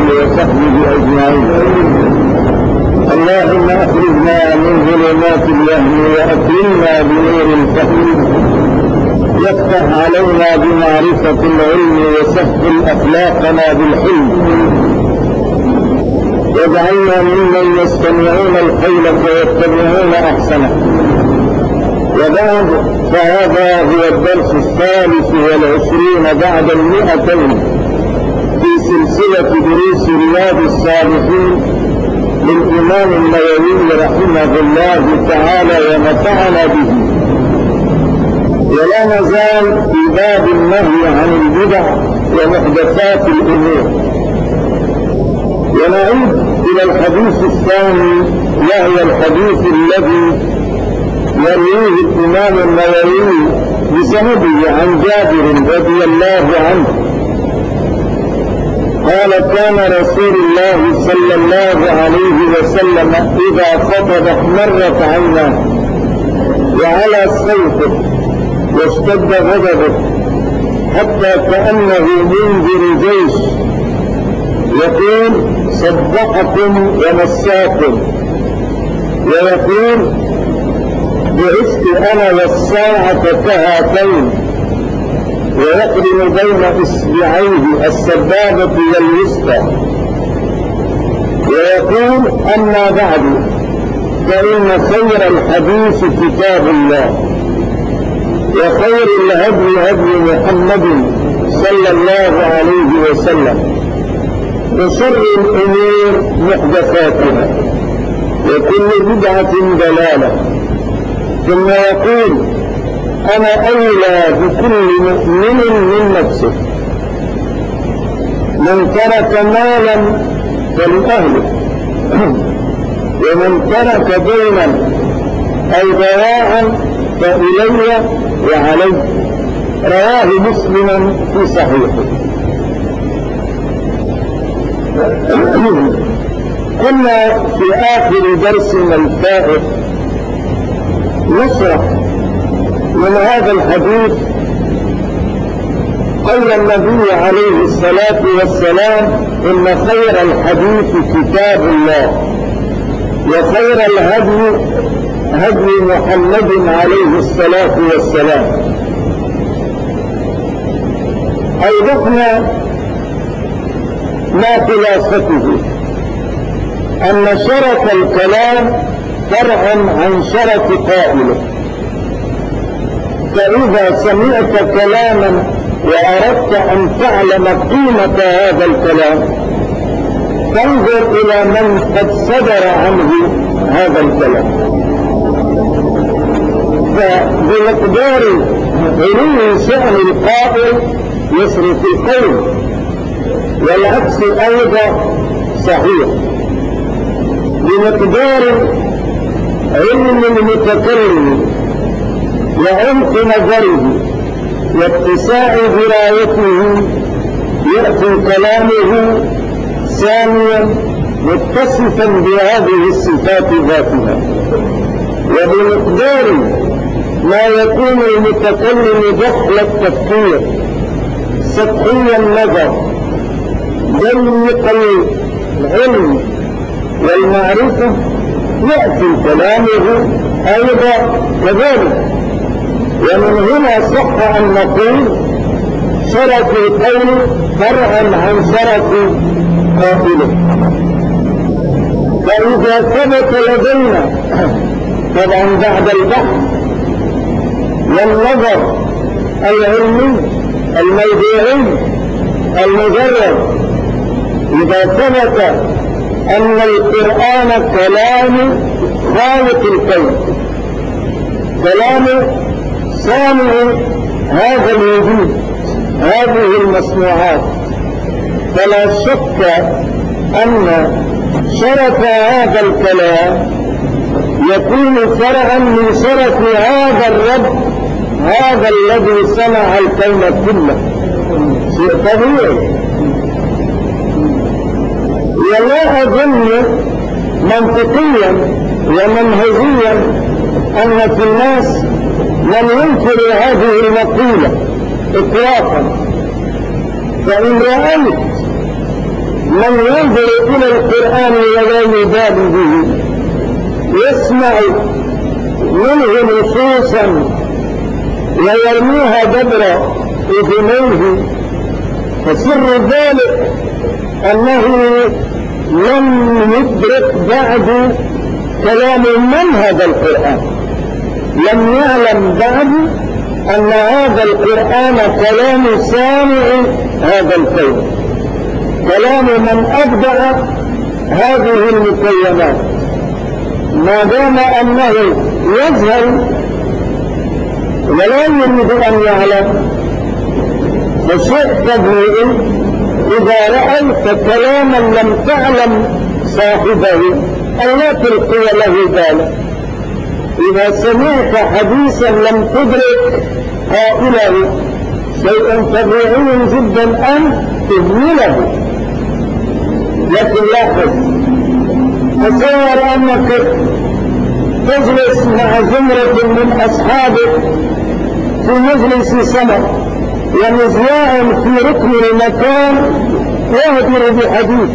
وصحبه أجمعين. اللهم أخرجنا من ظلمات الوهم وأكرمنا بنور الفهم، وافتح علينا بمعرفة العلم وسهل أخلاقنا بالحلم، واجعلنا ممن يستمعون القول فيتبعون أحسنه. وبعد، فهذا هو الدرس 23 بعد 200 في سلسلة دروس رياض الصالحين للإمام النووي رحمه الله تعالى ونفعنا به. ولا نزال في باب النهي عن البدع ومحدثات الأمور، ونعود إلى الحديث الثاني، وهو الحديث الذي يرويه الإمام النووي بسنده عن جابر رضي الله عنه قال: كان رسول الله صلى الله عليه وسلم إذا خطب احمرت عيناه وعلى صوته واشتد غضبه حتى كأنه منذر جيش، يقول: صدقكم ومساكم، ويقول: بعثت أنا والساعة كهاتين، ويقرن بين إصبعيه السبابة والوسطى، ويقول: أما بعد، فإن خير الحديث كتاب الله، وخير الهدي هدي محمد صلى الله عليه وسلم، وشر الأمور محدثاتها، وكل بدعة ضلالة. ثم يقول: أنا أولى بكل مؤمن من نفسه، من ترك مالا فلأهله، ومن ترك دينا أو ضياعا فإلي وعلي. رواه مسلم في صحيحه. كنا في آخر درسنا الفائت نشرح من هذا الحديث قول النبي عليه الصلاة والسلام: إن خير الحديث كتاب الله، وخير الهدي هدي محمد عليه الصلاة والسلام. أوضحنا ما خلاصته، أن شرف الكلام فرع عن شرف قائله. فإذا سمعت كلاما وأردت أن تعلم قيمة هذا الكلام، فانظر إلى من قد صدر عنه هذا الكلام. فبمقدار علو شأن القائل يصرف القول، والعكس أيضا صحيح. بمقدار علم المتكلم وعمق نظره واتساع درايته يأتي كلامه ساميا متصفا بهذه الصفات ذاتها. وبمقدار ما يكون المتكلم دخل التفكير سطحي النظر ضيق العلم والمعرفة، يأتي كلامه أيضا كذلك. ومن هنا صح أن نقول شرف القول فرعا عن شرف قائله. فإذا ثبت لدينا طبعا بعد البحث والنظر العلمي الموضوعي المجرد، إذا ثبت أن القرآن كلام خالق الكون، كلام صانع هذا الوجود، هذه المصنوعات، فلا شك أن شرف هذا الكلام يكون فرعا من شرف هذا الرب، هذا الذي صنع الكون كله. شيء طبيعي. ولا أظن منطقيا ومنهجيا أن في الناس من ينكر هذه المقولة إطلاقا. فإن رأيت من ينظر إلى القرآن ولا يبال به يسمع منه نصوصا ويرميها دبر أذنيه، فسر ذلك أنه لم يدرك بعد كلام من هذا القرآن، لم يعلم بعد أن هذا القرآن كلام سامع هذا الكون، كلام من أبدع هذه المكونات. ما دام أنه يجهل ولا يريد أن يعلم فشيء طبيعي إذا رأيت كلاما لم تعلم صاحبه أن لا تلقي له بالا. إذا سمعت حديثا لم تدرك قائله شيء طبيعي جدا أن تهمله. لكن لاحظ، تصور أنك تجلس مع زمرة من أصحابك في مجلس سمر ومذياع في ركن المكان يهدر بحديث،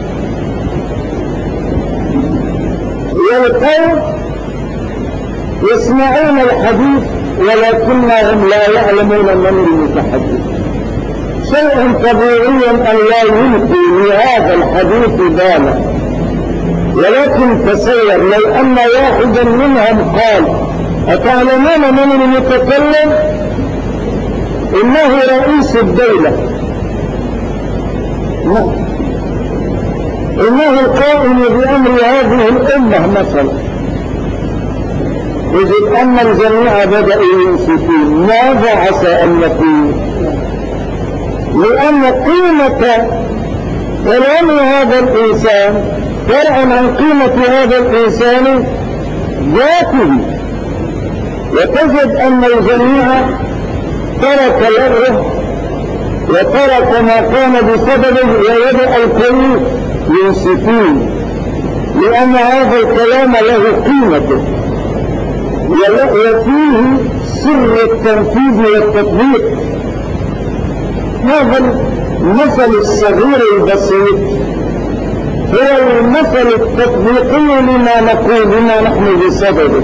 والقوم يسمعون الحديث ولكنهم لا يعلمون من المتحدث. شيء طبيعي أن لا يلقي لهذا الحديث بالا. ولكن تصور لو أن واحدا منهم قال: أتعلمون من المتكلم؟ إنه رئيس الدولة، إنه القائم بأمر هذه الأمة مثلا. يجب أن الجميع بدأوا ينصفون. ماذا عسى أن نقول؟ لأن قيمة كلام هذا الإنسان فرعا عن قيمة هذا الإنسان ذاته، وتجد أن الجميع ترك لغه وترك ما كان بسببه ويبدأ الكل ينصفون، لأن هذا الكلام له قيمته وفيه سر التنفيذ والتطبيق. هذا المثل الصغير البسيط هو المثل التطبيقي لما نقول بما نحن بسببه.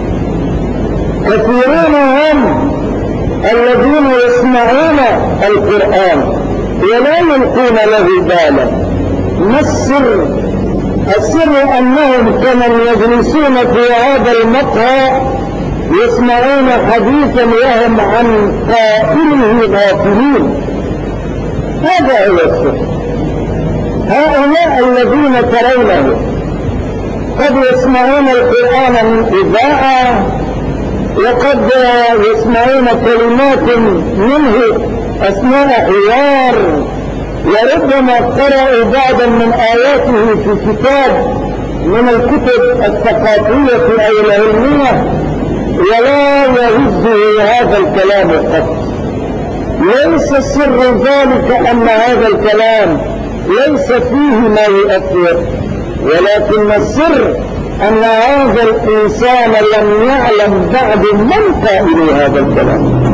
كثيرون هم الذين يسمعون القرآن ولا يلقون له بالا. ما السر؟ السر أنهم كمن يجلسون في هذا المقهى يسمعون حديثا وهم عن قائله غافلين. هذا هو السر. هؤلاء الذين ترونه قد يسمعون القرآن من إذاعة، وقد يسمعون كلمات منه أثناء حوار، وربما قرأوا بعضا من آياته في كتاب من الكتب الثقافية أو العلمية، ولا يهزه هذا الكلام قط. ليس سر ذلك أن هذا الكلام ليس فيه ما يؤثر، ولكن السر أن هذا الإنسان لم يعلم بعد من قائل هذا الكلام.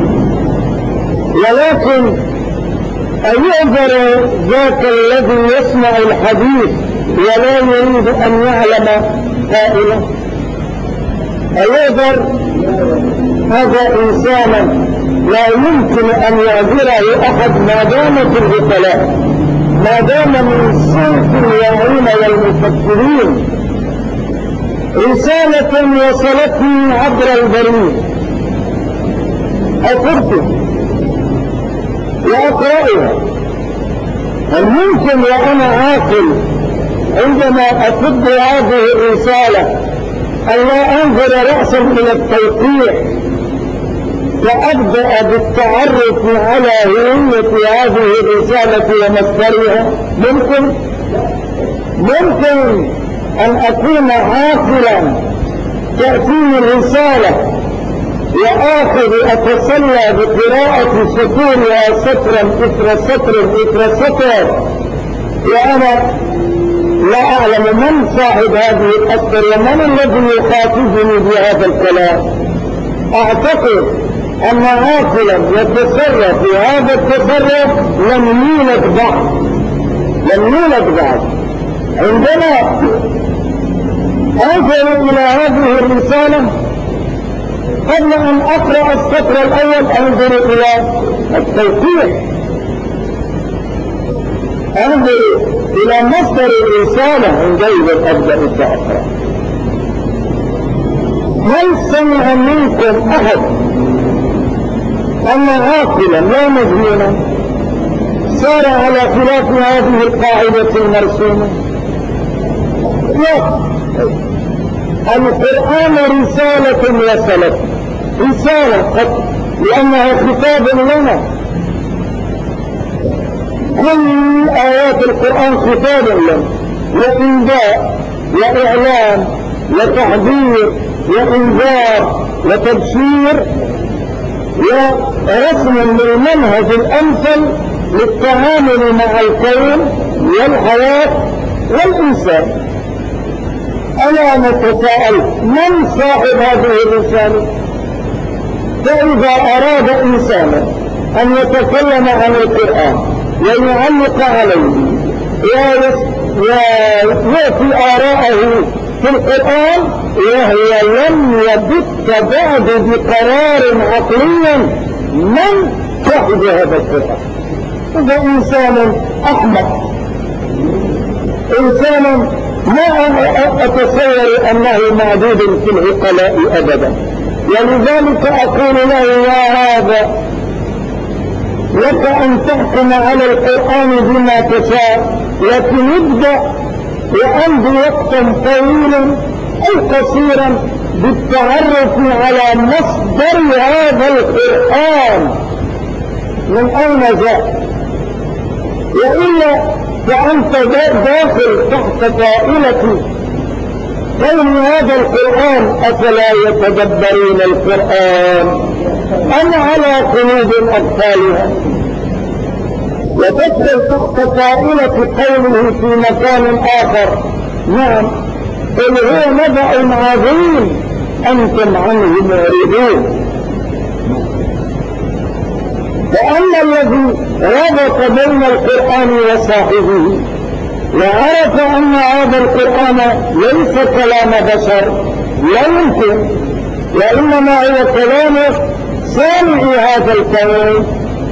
ولكن أيعذر ذاك الذي يسمع الحديث ولا يريد أن يعلم قائله؟ أيعذر؟ هذا إنسانا لا يمكن أن يعذره أحد ما دام في العقلاء، ما دام من صنف الواعين والمفكرين. رسالة وصلتني عبر البريد أفرته وأقرأها. هل ممكن وأنا عاقل عندما أفض هذه الرسالة أن لا أنظر رأسا إلى التوقيع وأبدأ بالتعرف على هوية هذه الرسالة ومصدرها؟ ممكن أن أكون عاقلا تأتيني الرسالة وآخذ أتسلى بقراءة سطورها سطرا إثر سطر إثر سطر وأنا لا أعلم من صاحب هذه الأسطر ومن الذي يخاطبني بهذا الكلام. أعتقد أن عاقلا يتصرف في هذا التصرف لم يولد بعد. عندما أنظر إلى هذه الرسالة قبل أن أقرأ السطر الأول أنظر إلى التوقيع، أنظر إلى مصدر الرسالة عندئذ أبدأ فأقرأ. هل سمع منكم أحد أن عاقلا لا مجنونا سار على خلاف هذه القاعدة المرسومة؟ لا. القرآن رسالة وصلت، رسالة قط، لأنها خطاب لنا. كل آيات القرآن خطاب لنا، وإنذار وإعلام وتحذير وإنذار وتبشير ورسم للمنهج الأمثل للتعامل مع الكون والحياة والإنسان. ألا نتساءل من صاحب هذه الرسالة؟ فإذا أراد إنسانا أن يتكلم عن القرآن ويعلق عليه ويأتي آراءه في القرآن وهو لم يبت بعد بقرار عقلي من صاحب هذا القرآن؟ إذا إنسان أحمق، إنسان ما أتصور أنه معدود في العقلاء أبدا. ولذلك أقول له يا هذا لك أن تحكم على القرآن بما تشاء، لكن ابدأ وأمضي وقتا طويلا أو قصيرا بالتعرف على مصدر هذا القرآن من أين جاء، وإلا فأنت داخل تحت طائلة كون هذا القرآن أفلا يتدبرون القرآن أم على قلوب أقفالها، وتدخل تحت طائلة قوله في مكان آخر نعم قل هو نبأ عظيم أنتم عنه معرضون. فأما الذي ربط بين القرآن وصاحبه وعرف أن هذا القرآن ليس كلام بشر لا يمكن، وإنما هو كلام صانع هذا الكون،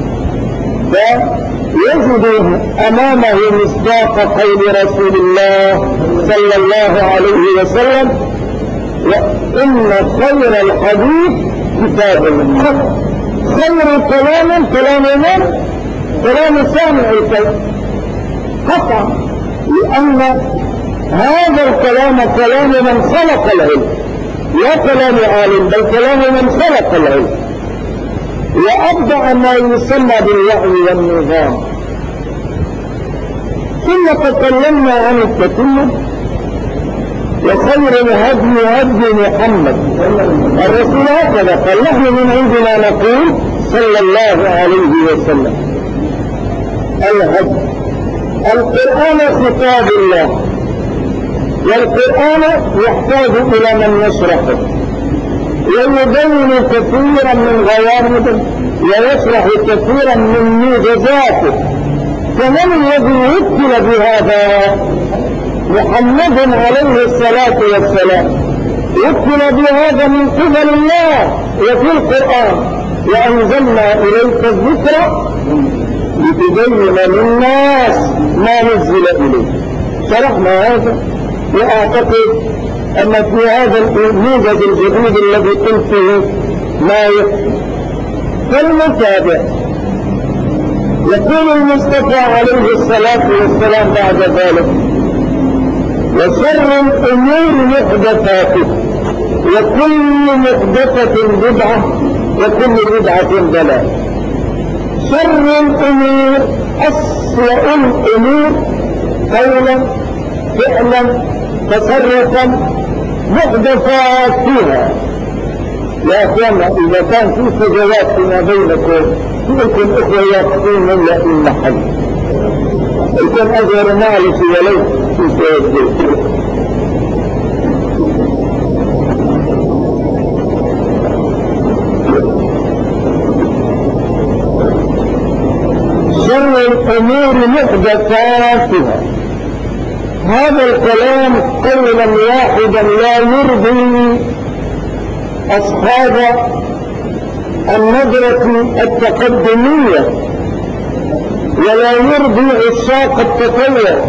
فيجد أمامه مصداق قول رسول الله صلى الله عليه وسلم وإن خير الحديث كتاب الله. خير كلام كلام من؟ كلام صانع الكون قطعا، لأن هذا الكلام كلام من خلق العلم، لا كلام عالم بل كلام من خلق العلم، وأبدع ما يسمى بالوحي والنظام. ثم تكلمنا عن التكلم وخير الهدي هدي محمد الرسول هكذا قال نحن من عندنا نقول صلى الله عليه وسلم الهدي. القرآن خطاب الله، والقرآن يحتاج إلى من يشرحه ويبين كثيرا من غوامضه ويشرح كثيرا من موجزاته. فمن الذي وكل بهذا؟ محمد عليه الصلاة والسلام وكل بهذا من قبل الله وفي القرآن وأنزلنا إليك الذكر لتبين للناس ما نزل إليه. شرحنا هذا، وأعتقد أن في هذا الموجز الجديد الذي قلت فيه ما يكفي. فالمتابع يقول المصطفى عليه الصلاة والسلام بعد ذلك وشر الأمور محدثاته وكل محدثة بدعة وكل بدعة ضلالة. شر الأمور أسوأ الأمور قولا فعلا تصرفا محدثات فيها. يا أخوانا إذا كان في فجوات فيما بينكم فيكم إخوة يقفون إلا في المحل، يكون أجر مالك وليس في سيده. شر شر الأمور محدثاتها. هذا الكلام قولا واحدا لا يرضي أصحاب النظرة التقدمية ولا يرضي عشاق التطور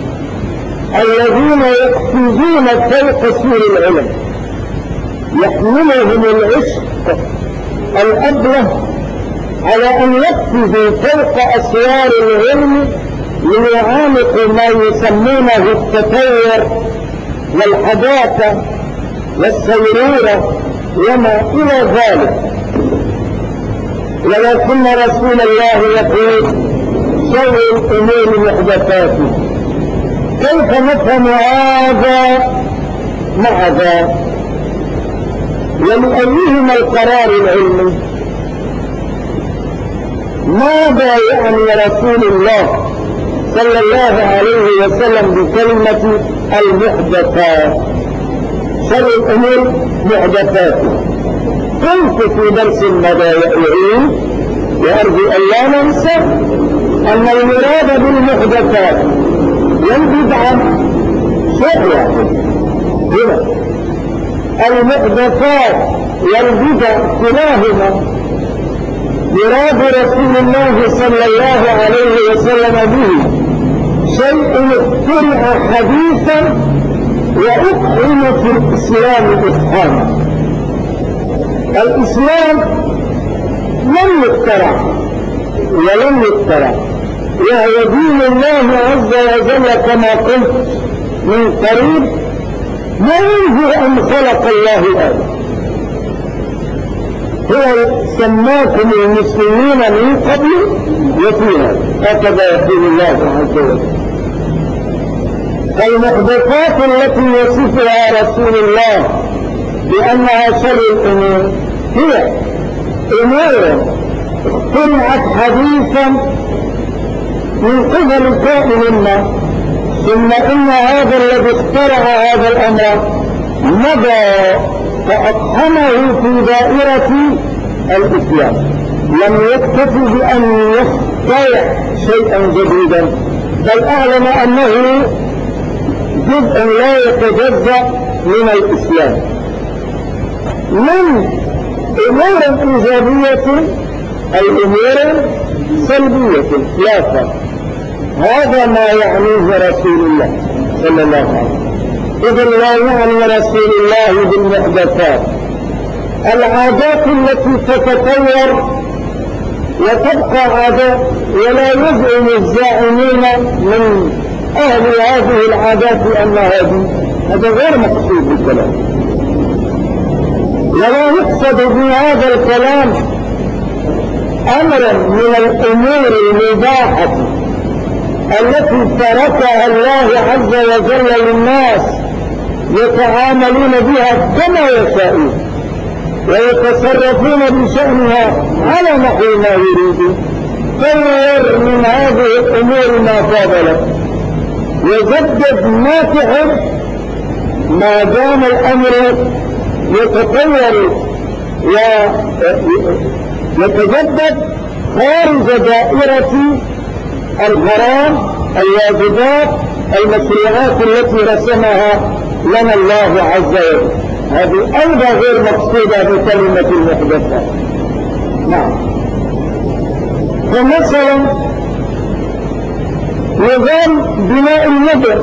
الذين يقفزون فوق سور العلم، يحملهم العشق الأبله على أن يقفزوا فوق أسوار العلم ليعانقوا ما يسمونه التطور والحداثة والسيرورة وما إلى ذلك. ولكن رسول الله يقول شر الأمور محدثاتها. كيف نفهم هذا مع ذا؟ ولأيهما القرار العلمي؟ ماذا يعني رسول الله صلى الله عليه وسلم بكلمة المحدثات؟ شر الأمور محدثاتها. قلت في درس المدائعين وأرجو أن لا ننسى أن المراد بالمحدثات والبدعة شيء واحد. هنا المحدثات والبدع كلاهما مراد رسول الله صلى الله عليه وسلم به شيء اخترع حديثا وأقيم في الإسلام إتقانا. الإسلام لم يخترع ولم يخترع، وهو دين الله عز وجل كما قلت من قريب منذ أن خلق الله آدم. هو سماكم المسلمين من قبل وفيها، هكذا يقول الله عز وجل. فالمحدثات التي يصفها رسول الله بأنها شر الأمور هي أمور اخترعت حديثا من قبل كائن ما، ثم إن هذا الذي اخترع هذا الأمر مضى فأقحمه في دائرة الإسلام. لم يكتفي بأن يخترع شيئا جديدا، بل أعلم أنه جزء لا يتجزأ من الإسلام من أمور إيجابية أي أمور سلبية لا فرق. هذا ما يعنيه رسول الله صلى الله عليه وسلم. إذن لا يعني رسول الله بالمحدثات العادات التي تتطور وتبقى عادات، ولا يزعم الزاعمين من أهل هذه العادات أنها دين. هذا غير مقصود بالكلام، ولا يقصد بهذا الكلام أمرا من الأمور المباحة التي تركها الله عز وجل للناس يتعاملون بها كما يشاءون ويتصرفون بشأنها على نحو ما يريدون. غير من هذه الأمور ما فاضلت وجدد ما تحب ما دام الأمر يتطور ويتجدد خارج دائرة الحرام الواجبات المشروعات التي رسمها لنا الله عز وجل. هذه أيضا غير مقصودة بكلمة المحدثات. نعم. فمثلا نظام بناء المدن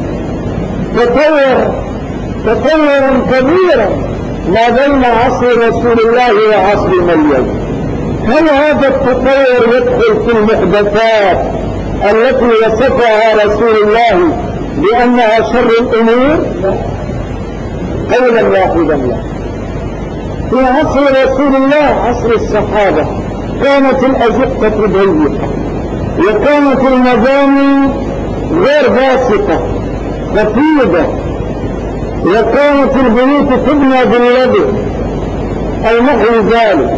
تطورا كبيرا ما بين عصر رسول الله وعصر اليوم. هل هذا التطور يدخل في المحدثات التي وصفها رسول الله بأنها شر الأمور؟ قولا واحدا لا. في عصر رسول الله عصر الصحابة كانت الأزقة ضيقة وكانت المباني غير باسطة خفيضة وكانت البيوت تبنى باللبن أو نحو ذلك،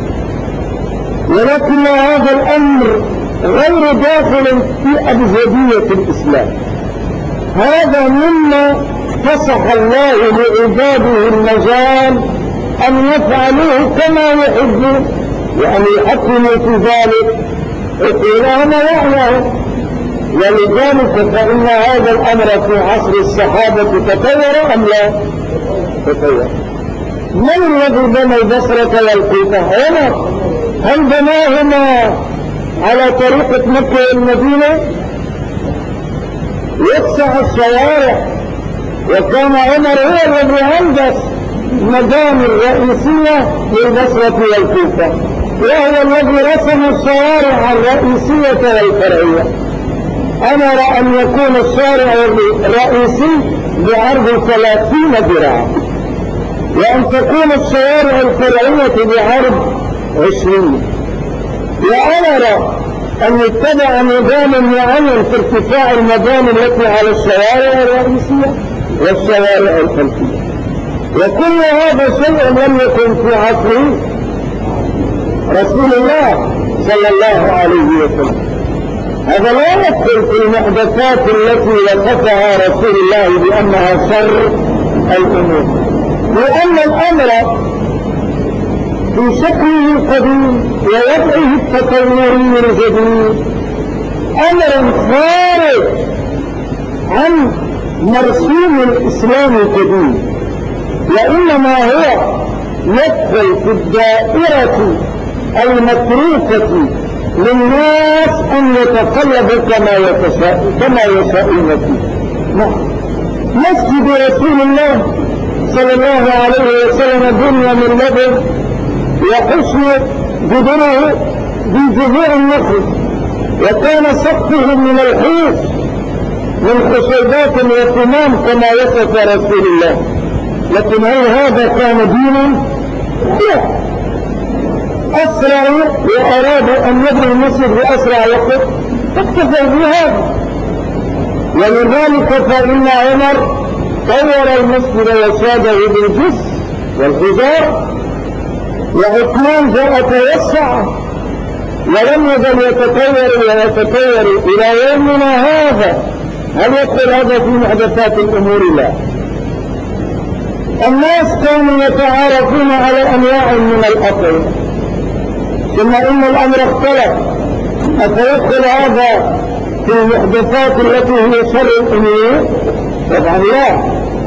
ولكن هذا الأمر غير داخل في أبجدية الإسلام. هذا مما فسح الله لعباده المجال أن يفعلوه كما يحبون وأن يحكموا في ذلك لهم رأيه. ولذلك فإن هذا الأمر في عصر الصحابة تطور أم لا تطور؟ من الذي بنى البصرة والكوفة؟ عمر. هل بناهما على طريقة مكة والمدينة؟ يوسع الشوارع، وكان عمر هو الذي أنجز المدن الرئيسية للبصرة والكوفة، وهو الذي رسم الشوارع الرئيسية والفرعية. أمر أن يكون الشارع الرئيسي بعرض 30 ذراعا، وأن تكون الشوارع الفرعية بعرض 20، وأمر أن يتبع نظام معين في ارتفاع المباني التي على الشوارع الرئيسية والشوارع الخلفية. وكل هذا شيء لم يكن في عصر رسول الله صلى الله عليه وسلم. هذا لا يدخل في المحدثات التي وصفها رسول الله بأنها شر الأمور، لأن الأمر في شكله القديم ووضعه التطوري الجديد أمر خارج عن مرسوم الإسلام القديم، وإنما هو يدخل في الدائرة المتروكة للناس أن يتقلبوا كما يشاءون فيه. مسجد رسول الله صلى الله عليه وسلم بني من لبن وحشي جدره بجذوع النخل، وكان سقفه من الحوش من خشبات وكمام كما وصف رسول الله. لكن هل هذا كان دينا؟ لا. أسرعوا وأرادوا أن يبنوا المسجد بأسرع وقت فاكتفوا بهذا، ولذلك فإن عمر طور المسجد وشاده بالجس والحجار، وعثمان جاء توسع ولم يزل يتطور ويتطور إلى يومنا هذا. هل يدخل هذا في محدثات الأمور؟ لا. الناس كانوا يتعارفون على أنواع من الأطعمة، ثم إن الأمر اختلف. أفيدخل هذا في المحدثات التي هي شر الأمور؟ طبعا لا.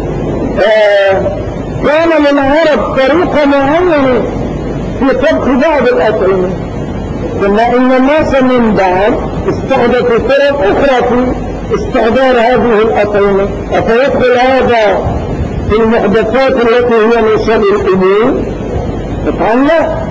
كان للعرب طريقة معينة في طبخ بعض الأطعمة، ثم إن الناس من بعد استحدثوا طرق أخرى في استحضار هذه الأطعمة. أفيدخل هذا في المحدثات التي هي من شر الأمور؟ طبعا لا.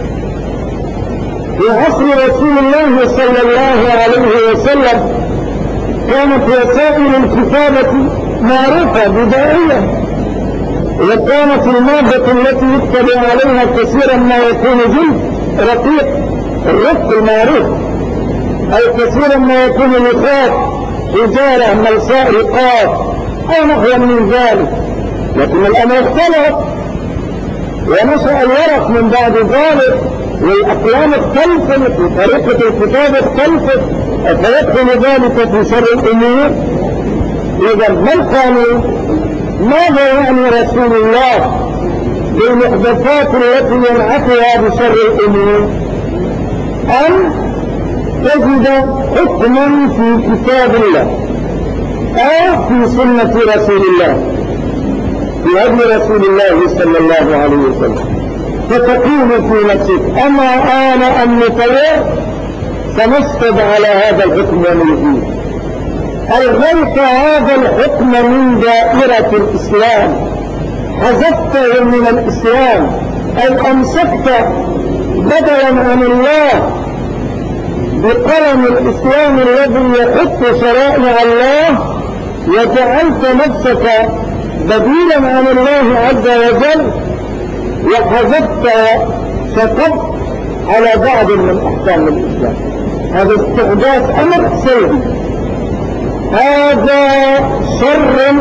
في عصر رسول الله صلى الله عليه وسلم كانت وسائل الكتابة معروفة بدائية، وكانت المادة التي يكتب عليها كثيرا ما يكون جلد رقيق الرق المعروف، أو كثيرا ما يكون نخاط حجارة ملساء رقاق أو نحو من ذلك. لكن الأمر اختلف ونشأ الورق من بعد ذلك، والأقلام اختلفت وطريقة الكتاب اختلفت. فيدخل ذلك في شر الأمور؟ إذا ما القانون؟ ماذا يعني رسول الله بالمحدثات التي ينعتها بشر الأمور؟ أن تجد حكما في كتاب الله أو في سنة رسول الله، في هدي رسول الله صلى الله عليه وسلم، فتقول في نفسك أما أنا أن نطير فنسقط على هذا الحكم ونلغيه. ألغيت هذا الحكم من دائرة الإسلام، حذفته من الإسلام، أي أمسكت بدلا عن الله بقلم الإسلام الذي يحط شرائع الله، وجعلت نفسك بديلا عن الله عز وجل، وحذفت فقط على بعض من أحكام الإسلام. هذا استحداث أمر سلبي، هذا شر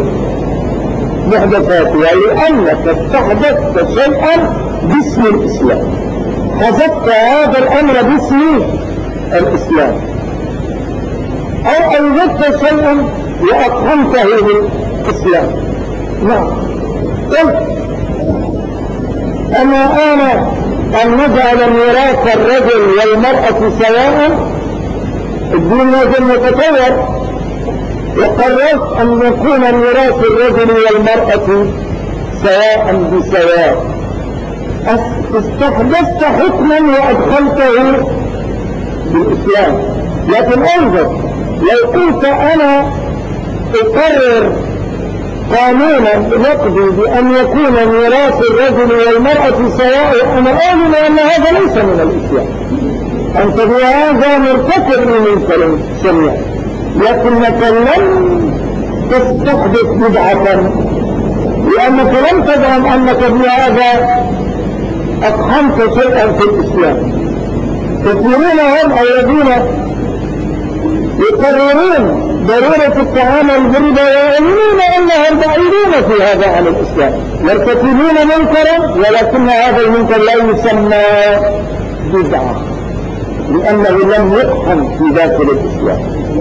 محدثاتها، لأنك استحدثت شيئا باسم الإسلام، حذفت هذا الأمر باسم الإسلام، أو أوجدت شيئا وأقمته بالإسلام. نعم. أما أنا أن نجعل ميراث الرجل والمرأة سواء. الدين لازم يتطور، وقررت أن يكون ميراث الرجل والمرأة سواء بسواء. استحدثت حكما وأدخلته بالإسلام. لكن انظر، لو قلت أنا أقرر قانونا يقضي بأن يكون ميراث الرجل والمرأة سواء، أنا أؤمن أن هذا ليس من الإسلام، أنت بهذا مرتكب من الشريعة، لكنك لم تستحدث بدعة، لأنك لم تزعم أنك بهذا أقحمت شيئا في الإسلام. كثيرون هم الذين يقررون ضرورة التعامل بالربا ويؤمنون أنهم بعيدون في هذا عن الإسلام، يرتكبون منكرا، ولكن هذا المنكر لا يسمى بدعة لأنه لم يقحم في داخل الإسلام.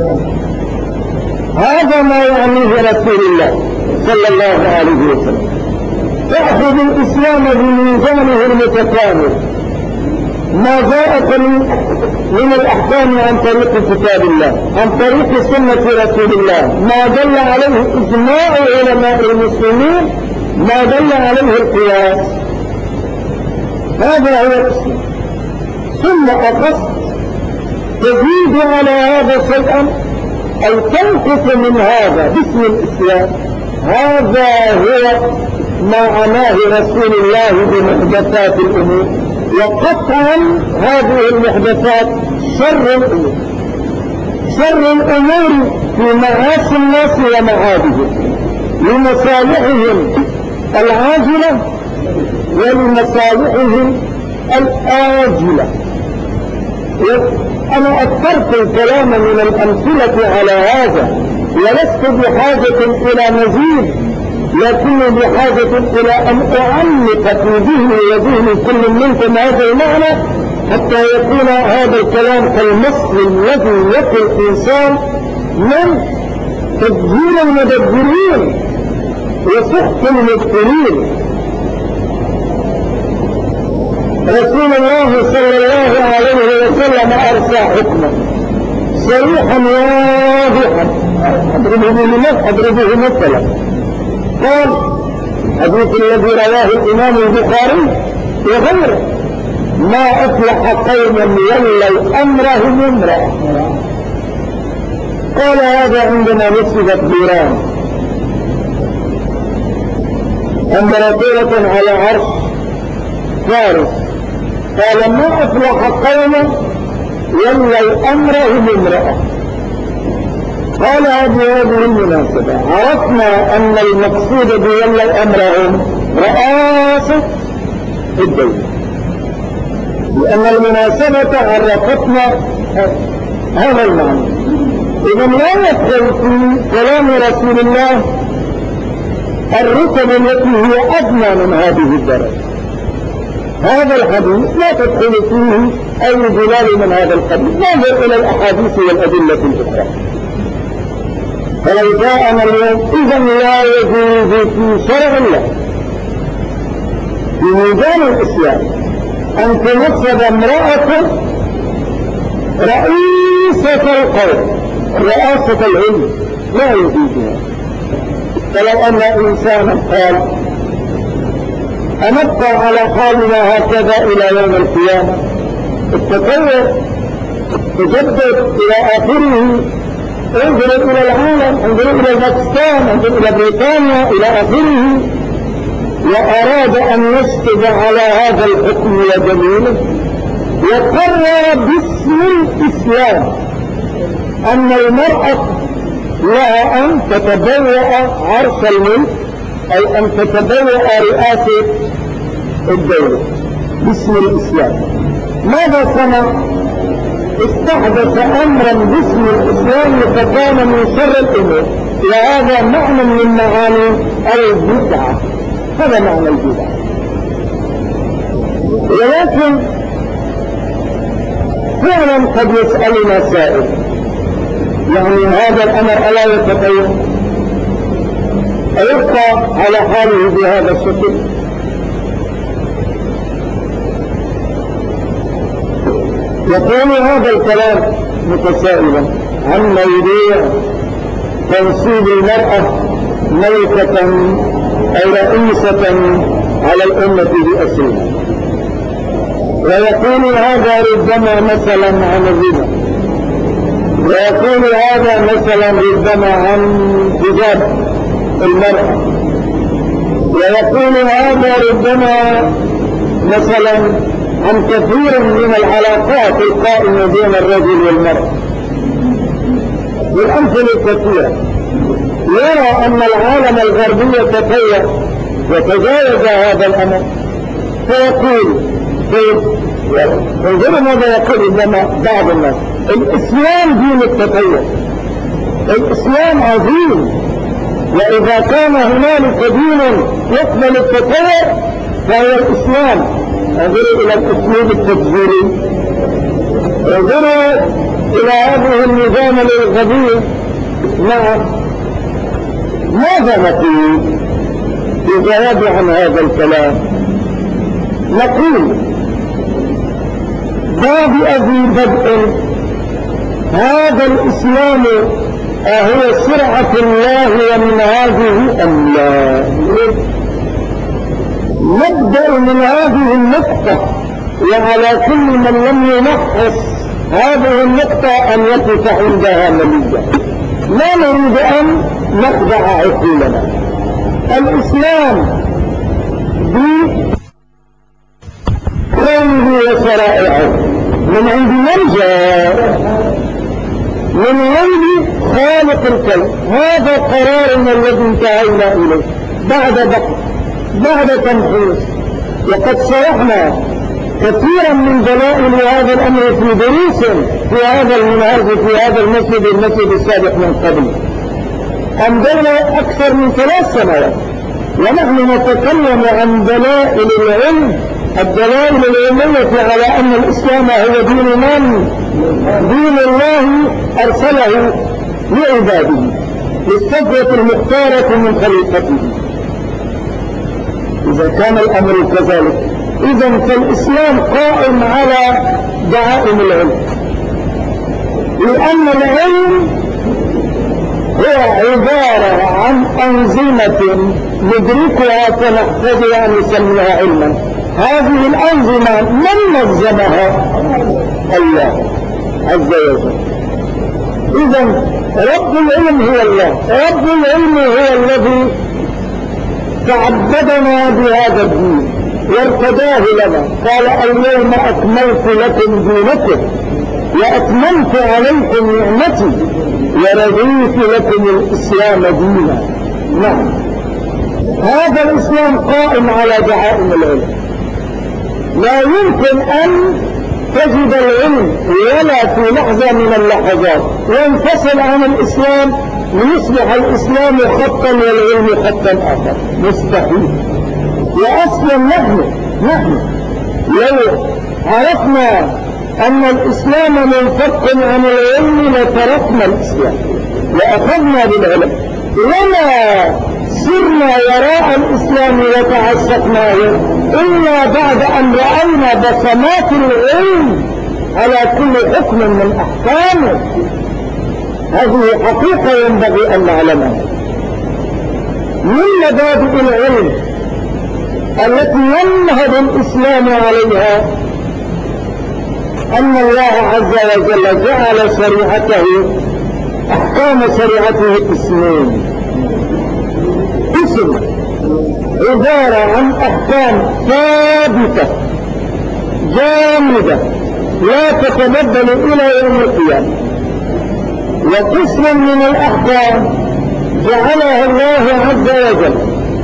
هذا ما يعنيه رسول الله صلى الله عليه وسلم. تأخذ الإسلام بميزانه المتكامل، ما جاءك من الأحكام عن طريق كتاب الله، عن طريق سنة رسول الله، ما دل عليه إجماع علماء المسلمين، ما دل عليه القياس، هذا هو الإسلام. ثم أخذت تزيد على هذا شيئا أو تنقص من هذا باسم الإسلام، هذا هو ما عناه رسول الله بمحدثات الأمور. وقطعا هذه المحدثات شر الأمور، شر الأمور في معاصي الناس ومعادهم، لمصالحهم العاجلة ولمصالحهم الآجلة. أنا أكثرت الكلام من الأمثلة على هذا، ولست بحاجة إلى مزيد، لكني بحاجة إلى أن أعمق في ذهني وذهن كل منكم هذا المعنى، حتى يكون هذا الكلام كالمصل الذي يقي الإنسان من تدبير المدبرين وسخط المبطلين. رسول الله صلى الله عليه وسلم أرسى حكما صريحا واضحا، أضربه مثلا. قال حديث الذي رواه الإمام البخاري وغيره: ما أفلح قوما ولوا أمرهم امرأة. قال هذا عندما نسبت بيران أمبراطورة على عرش فارس، قال ما أفلح قوما ولوا أمرهم امرأة. قال هذه المناسبة عرفنا أن المقصود بولوا أمرهم رئاسة الدولة، لأن المناسبة عرفتنا هذا المعنى. إذن لا يدخل في كلام رسول الله الرتب التي هي أدنى من هذه الدرجة. هذا الحديث لا تدخل فيه أي دلال من هذا الحديث، نظر إلى الأحاديث والأدلة الأخرى. فلو جاءنا اليوم إذن لا يجوز في شرع الله في ميزان الإسلام أن تنصب امرأة رئيسة القوم، رئاسة العلم، لا يجوزها. فلو أن إنسانا قال أنبقى على حالنا هكذا إلى يوم القيامة، التطور تجدد إلى آخره، انظروا إلى العالم، انظروا إلى باكستان، انظروا إلى بريطانيا إلى آخره، وأراد أن يسقط على هذا الحكم وجميله، وقرر باسم الإسلام أن المرأة لها أن تتبوأ عرش الملك أو أن تتبوأ رئاسة الدولة باسم الإسلام. ماذا صنع؟ استحدث أمرا باسم الإسلام فكان من شر الأمور، وهذا معنى من معاني البدعة، هذا معنى البدعة. ولكن فعلا قد يسألنا سائل، يعني هذا الأمر ألا يتطور؟ أيبقى على حاله بهذا الشكل؟ يقول هذا الكلام متسائلا عن موضوع تنصيب المرأة ملكة أو رئيسة على الأمة بأسرها، ويقول هذا ربما مثلا عن الربا، ويقول هذا مثلا ربما عن حجاب المرأة، ويقول هذا ربما مثلا عن كثير من العلاقات القائمة بين الرجل والمرأة والأمثلة الكثيرة. يرى أن العالم الغربي يتطور وتجاوز هذا الأمر، فيقول انظروا ماذا يقول ربما بعض الناس: الإسلام دين التطور، الإسلام عظيم، وإذا كان هنالك دين يقبل التطور فهو الإسلام. انظروا إلى الأسلوب التجبيري، انظروا إلى هذه النظام الغبي. نعم، ماذا نقول في جواب عن هذا الكلام؟ نقول باب ذي بدء هذا الإسلام أهو شرعة الله ومنهاجه أم لا؟ نبدأ من هذه النقطة، وعلى كل من لم ينحص هذه النقطة أن يقف عندها مليا. لا نريد أن نخدع عقولنا. الإسلام بكونه وشرائعه من عند من جاء؟ من عند خالق الكون. هذا قرارنا الذي انتهينا إليه بعد بحث، بعد تمحيص، وقد شرحنا كثيرا من دلائل هذا الأمر في دروس في هذا المنهج في هذا المسجد السابق من قبل. أمضينا أكثر من 3 سنوات ونحن نتكلم عن دلائل العلم، الدلائل العلمية على أن الإسلام هو دين من؟ دين الله أرسله لعباده للصفوة المختارة من خليقته. إذا كان الأمر كذلك، إذا فالإسلام قائم على دعائم العلم، لأن العلم هو عبارة عن أنظمة ندركها فنحتاجها أن نسميها علما. هذه الأنظمة من نظمها؟ الله عز وجل. إذا رب العلم هو الله، رب العلم هو الذي تعبدنا بهذا الدين وارتداه لنا. قال: اليوم أكملت لكم دينكم وأتممت عليكم نعمتي ورضيت لكم الإسلام دينا. نعم، هذا الإسلام قائم على دعائم العلم. لا يمكن أن تجد العلم ولا في لحظة من اللحظات ينفصل عن الإسلام ليصبح الإسلام خطا والعلم خطا آخر، مستحيل. وأصلا نحن لو عرفنا أن الإسلام منفك عن العلم لتركنا الإسلام وأخذنا بالعلم، وما سرنا وراء الإسلام وتعسقناه إلا بعد أن رأينا بصمات العلم على كل حكم من أحكامه. هذه حقيقة ينبغي أن نعلمها. من مبادئ العلم التي ينهض الإسلام عليها أن الله عز وجل جعل شريعته، أحكام شريعته اسمين: اسم عبارة عن أحكام ثابتة جامدة لا تتبدل إلى يوم القيامة، وقسم من الأحكام جعلها الله عز وجل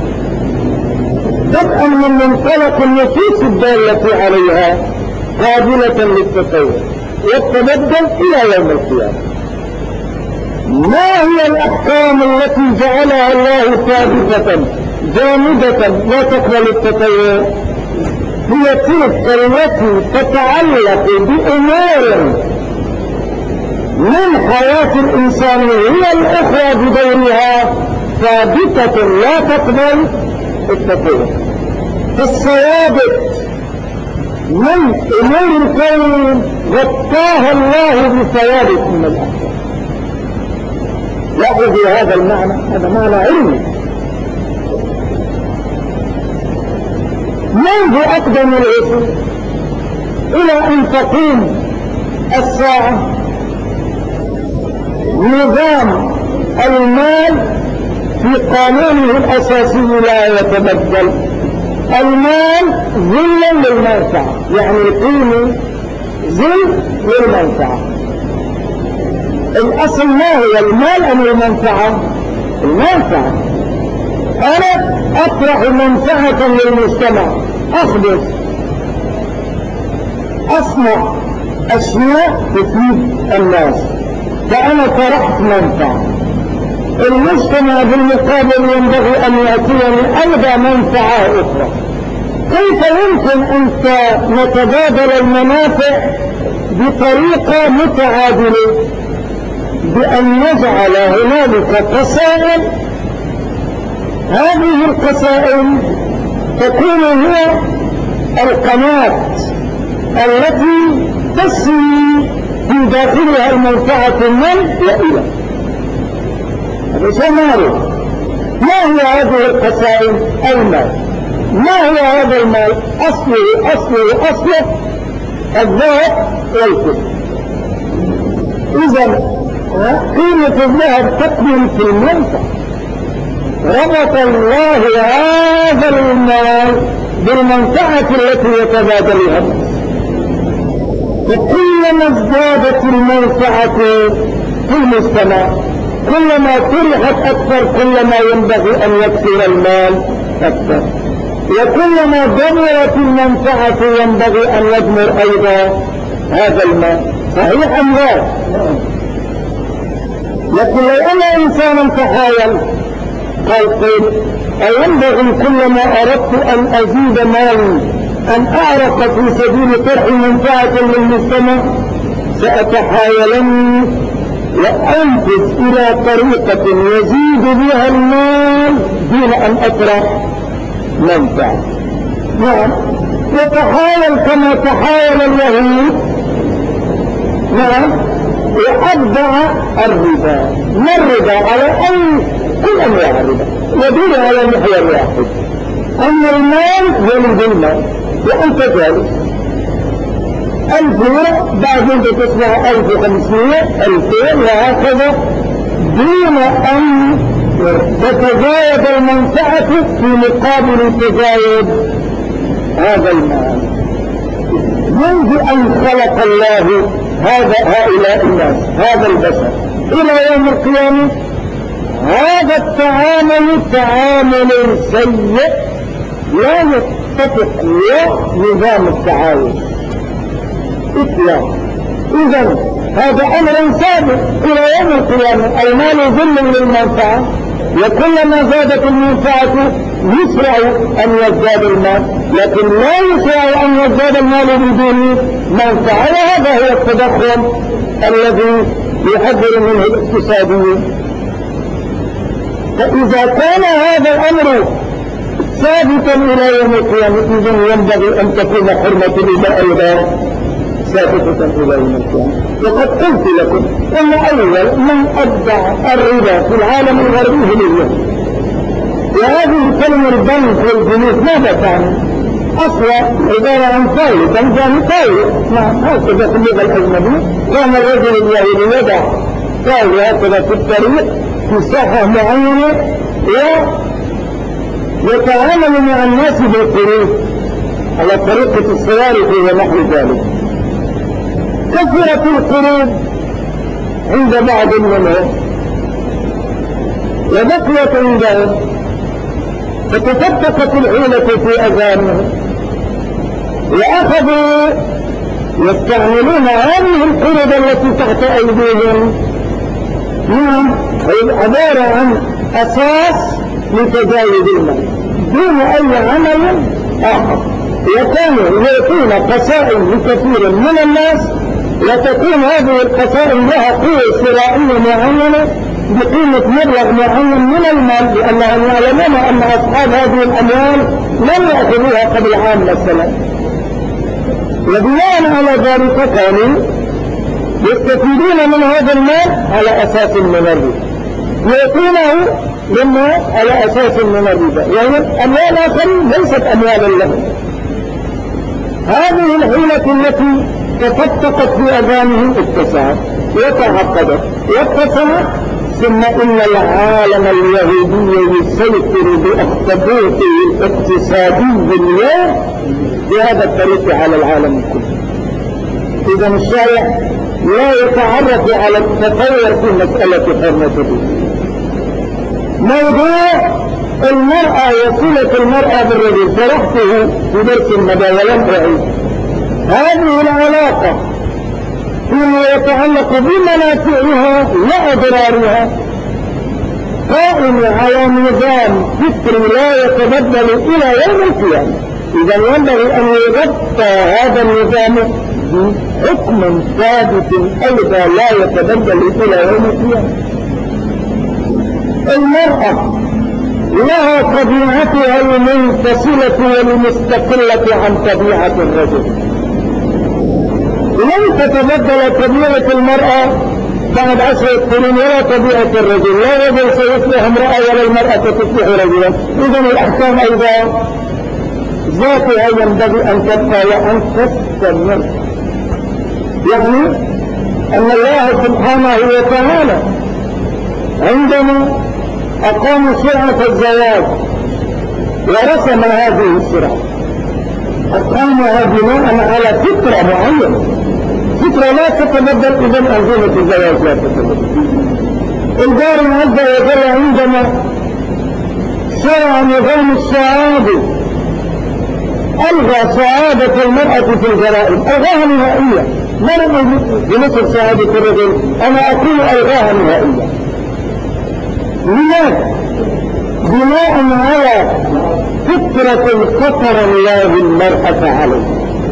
بدءا من منطلق النصوص الدالة عليها قابلة للتطور والتبدل إلى يوم القيامة. ما هي الأحكام التي جعلها الله ثابتة جامدة لا تقبل التطور؟ هي تلك التي تتعلق بأمور من حياة الإنسان هي الأخرى بدورها ثابتة لا تقبل التطور. فالثوابت من أمور الكون غطاها الله بثوابت من الأحكام. لاحظوا هذا المعنى، هذا معنى علمي. منذ أقدم العصر إلى أن تقوم الساعة نظام المال في قانونه الأساسي لا يتبدل. المال ظل للمنفعة، يعني القيمة ظل للمنفعة. الأصل ما هو المال أم المنفعة؟ المنفعة. أنا أطرح منفعة للمجتمع، أخبث أصنع أشياء تفيد الناس، فأنا طرحت منفعة. المجتمع بالمقابل ينبغي أن يأتيني أيضا منفعة أخرى. كيف يمكن أن نتبادل المنافع بطريقة متعادلة؟ بأن نجعل هنالك قسائم، هذه القسائم تكون هي القناة التي تسري في داخلها المنفعة من وإلى. هذا شيء معروف. ما هي هذه القسائم؟ المال. ما هو هذا المال؟ أصله الذهب والفضة. إذا قيمة الذهب تكمن في المنفعة. ربط الله هذا المال بالمنفعة التي يتبادلها الناس. وكلما ازدادت المنفعة في المجتمع كلما طرحت أكثر كلما ينبغي أن يكثر المال أكثر، وكلما دمرت المنفعة ينبغي أن يدمر أيضا هذا المال. صحيح أم لا؟ لكن لو أن إنسانا تحايل قال أينبغي كلما أردت أن أزيد مالي أن أعرف في سبيل طرح منفعة للمجتمع سأتحايلني وأنفذ إلى طريقة يزيد بها المال دون أن أطرح منفعة. نعم، وتحايل كما تحايل اليهود. نعم، وأبدع الربا. ما الربا؟ على كل أنواع الربا يدور على محور واحد، أن المال يلد المال. وأنت جالس 1000 ليرة بعدين بتسمع 1500 2000 وهكذا دون أن تتزايد المنفعة في مقابل تزايد هذا المال. منذ أن خلق الله هؤلاء الناس، هذا البشر، إلى يوم القيامة هذا التعامل تعامل سيء لا يتفق له نظام التعاون إطلاقا. إذا هذا أمر ثابت إلى يوم القيامة. المال ظل للمنفعة، وكلما زادت المنفعة يسرع أن يزداد المال، لكن لا يسرع أن يزداد المال بدون منفعة. وهذا هو التدخل الذي يحذر منه الاقتصاديون. فإذا كان هذا الأمر ثابتا إلى يوم القيامة إذن ينبغي أن تكون حرمة الربا أيضا ثابتة إلى يوم القيامة. وقد قلت لكم أن أول من أبدع الربا في العالم الغربي هو اليهود. وهذه كلمة البنك والبنوك ماذا تعني؟ أصلا عبارة عن طاولة، بنجان طاولة. نعم، هكذا في اللغة الأجنبية كان الرجل اليهودي يضع طاولة هكذا في الطريق في ساحة معينة ويتعامل مع الناس بالقروض على طريقة الصوارف ونحو ذلك. كثرت القروض عند بعض منهم وبقيت عندهم، فتفتقت العيلة في أذانهم وأخذوا يستعملون هذه القروض التي تحت أيديهم. نعم، عبارة عن أساس لتزايد المال دون أي عمل آخر. وكانوا يعطون قسائم لكثير من الناس، وتكون هذه القسائم لها قوة شرائية معينة بقيمة مبلغ معين من المال، لأنهم يعلمون أن أصحاب هذه الأموال لم يأخذوها قبل عام مثلا. وبناء على ذلك كانوا يستفيدون من هذا المال على أساس من الربا، يعطونه للناس على أساس من الربا، يعني أموال آخرين ليست أموالا لهم. هذه الحيلة التي تفتقت في أذانهم اتسعت وتعقدت واتسعت، ثم إن العالم اليهودي يسيطر بأخطبوطه الاقتصادي اليوم بهذا الطريق على العالم كله. إذا الشارع لا يتعرف على التطور في مسألة حرمة الرجل. موضوع المرأة وصلة المرأة بالرجل شرحته في درس المدى ولم أعيد. هذه العلاقة فيما يتعلق بمنافعها وأضرارها قائم على نظام فكري لا يتبدل إلى يوم القيامة. إذا ينبغي أن يغطى هذا النظام بحكم ثابت أيضا لا يتبدل إلى يوم القيامة. المرأة لها طبيعتها المنفصلة والمستقلة عن طبيعة الرجل. لن تتبدل طبيعة المرأة بعد 10 سنين ولا طبيعة الرجل، لا رجل سيصبح امرأة ولا المرأة تصبح رجلا. إذن الأحكام أيضا ذاتها ينبغي أن تبقى وأن تستمر. يعني أن الله سبحانه وتعالى عندما أقام شرعة الزواج ورسم هذه الشرعة أقامها بناء على فكرة معينة، فكرة لا تتبدل. إذن أنظمة الزواج لا تتبدل. الباري عز وجل عندما شرع نظام السعادة ألغى سعادة المرأة في الجرائم، ألغاها نهائيا. ما نقول بمثل سعادة الرجل، أنا أقول ألغاها نهائيا. لماذا؟ بناء على فكرة فطر الله المرأة عليه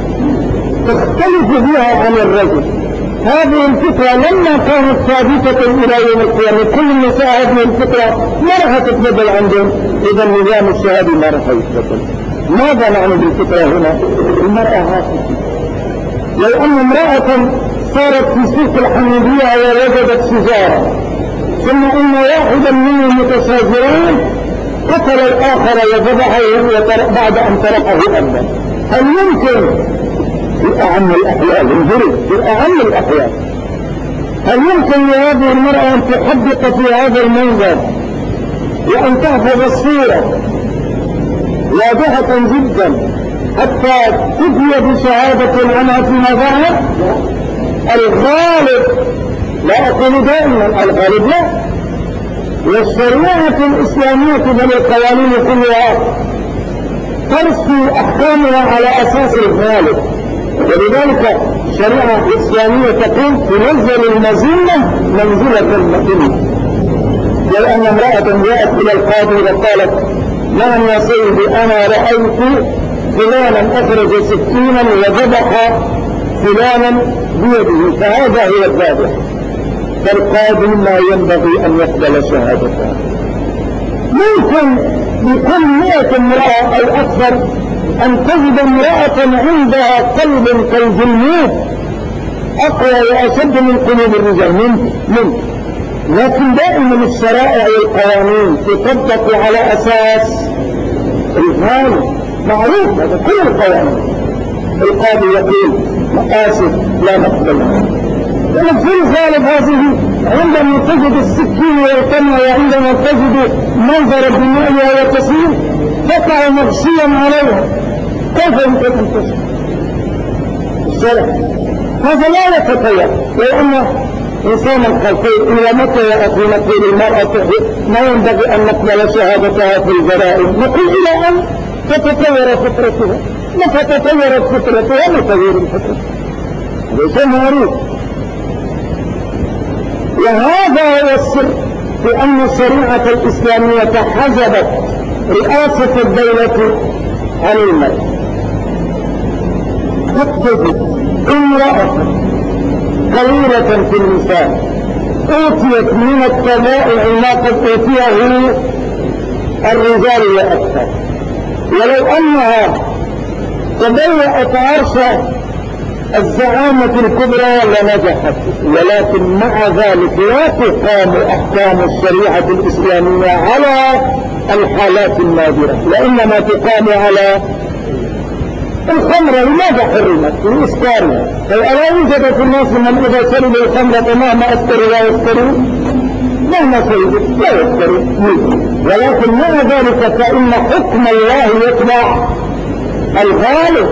تختلف بها عن الرجل. هذه الفكرة لما كانت ثابتة إلى يوم القيامة كل النساء هذه الفكرة ما راح تتبدل عندهم. إذا النظام الشهادي ما راح يتبدل. ماذا نعني بالفكرة هنا؟ المرأة هاتفة. لو أن امرأة صارت في سوق الحميدية ووجدت سجارة ثم أن واحدا من المتشاجرين قتل الآخر وذبحه بعد أن تركه أبدا، هل يمكن في أعم الأحيان في أعم الأحيان هل يمكن لهذه المرأة أن تحدق في هذا المنظر وأن تحفظ الصورة واضحة جدا حتى تبني بشهادة عنها فيما ظهر؟ الغالب، لا أقول دائما الغالب لا، والشريعة الإسلامية بل القوانين كلها ترسي أحكامها على أساس الغالب. ولذلك الشريعة الإسلامية تقول تنزل المزينة منزلة المدينة. لأن امرأة جاءت إلى القاضي وقالت نعم يا سيدي أنا رأيت فلانا أخرج سكينا وذبح فلانا بيده، فهذا هو الذابح. فالقاضي ما ينبغي أن يقبل شهادتها. ممكن بكل 100 امرأة أو أكثر أن تجد امرأة عندها قلب كالجنود أقوى وأشد من قلوب الرجال، ممكن. لكن دائما الشرائع والقوانين تطبق على أساس الغالب معروف. هذا كل القوانين. القاضي يقول مقاصد لا نقبلها، في الغالب هذه عندما تجد السكين والقمة وعندما تجد منظر الدماء وتسير تقع مغشيا عليها. كيف يمكن أن تسير الشرع؟ هذا لا يتطير. لأن إنسانا خلقين إلى متى يا أخي نقول المرأة ما ينبغي أن نقبل شهادتها في الجرائم؟ نقول إلى أن تتطور فطرتها. متى تطورت فطرتها نتغير الفطرة، ليس معروف. وهذا هو السر في أن الشريعة الإسلامية حجبت رئاسة الدولة عن المرأة. قد تجد امرأة قليلة في النساء أوتيت من الطبائع ما قد أوتيه الرجال وأكثر، ولو أنها تبوأت عرش الزعامة الكبرى لنجحت، ولكن مع ذلك لا تقام أحكام الشريعة الإسلامية على الحالات النادرة، وإنما تقام على الخمر. لماذا حرمت؟ لإسكارها. فألا يوجد في الناس من إذا شربوا الخمرة مهما أسكروا لا يسكروا؟ مهما شربوا لا يسكروا، ولكن مع ذلك فإن حكم الله يتبع الغالب.